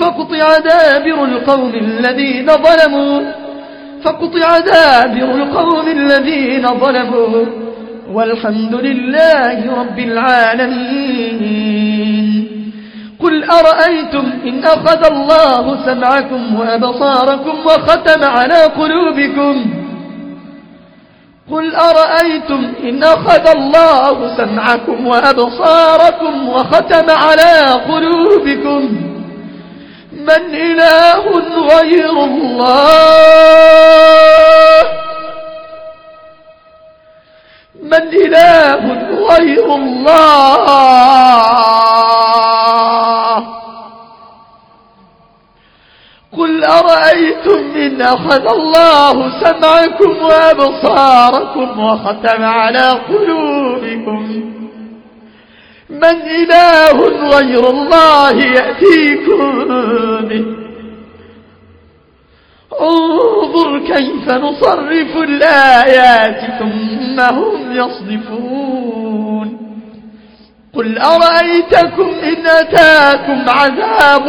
فقطع دابر القوم الذين ظلموا والحمد لله رب العالمين. قل أرأيتم إن أخذ الله سمعكم وأبصاركم وختم على قلوبكم من إله غير الله قل أرأيتم إن أخذ الله سمعكم وأبصاركم وختم على قلوبكم من إله غير الله يأتيكم به. انظر كيف نصرف الآيات ثم هم يصدفون. قل أرأيتكم إن أتاكم عذاب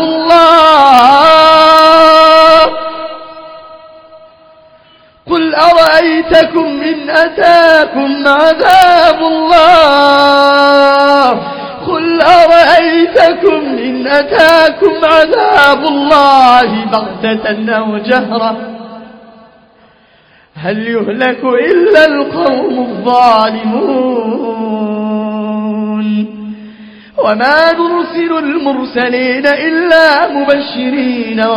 الله بغتة أو جهرة هل يهلك إلا القوم الظالمون. وما نرسل المرسلين إلا مبشرين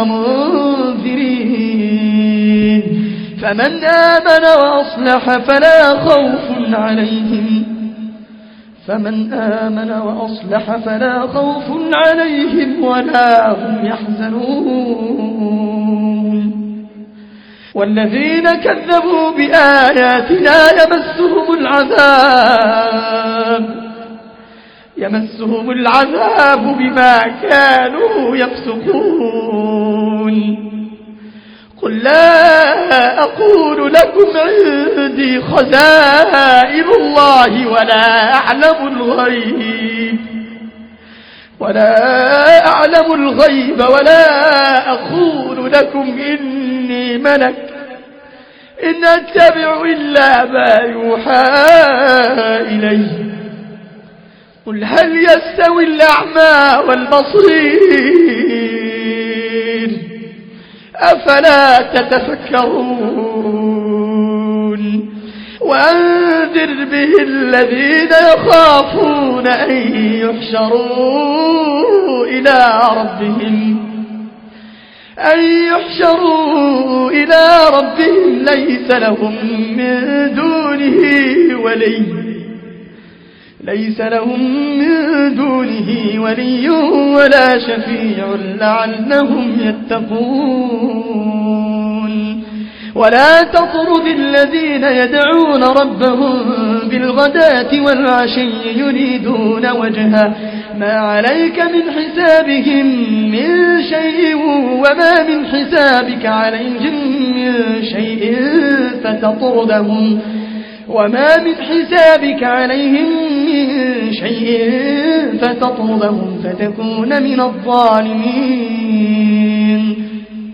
ومنذرين فمن آمن وأصلح فلا خوف عليهم ولا هم يحزنون. والذين كذبوا بآياتنا يمسهم العذاب بما كانوا يفسقون. قل لا أقول لكم عندي خزائن الله ولا أعلم الغيب ولا أقول لكم إني ملك إن أتبع إلا ما يوحى إلي. قل هل يستوي الأعمى والبصير أفلا تتفكرون. وأنذر به الذين يخافون أن يحشروا إلى ربهم ليس لهم من دونه ولي ولا شفيع لعلهم يتقون. ولا تطرد الذين يدعون ربهم بالغداة والعشي يريدون وجهه ما عليك من حسابهم من شيء وما من حسابك عليهم من شيء فتطردهم فتكون من الظالمين.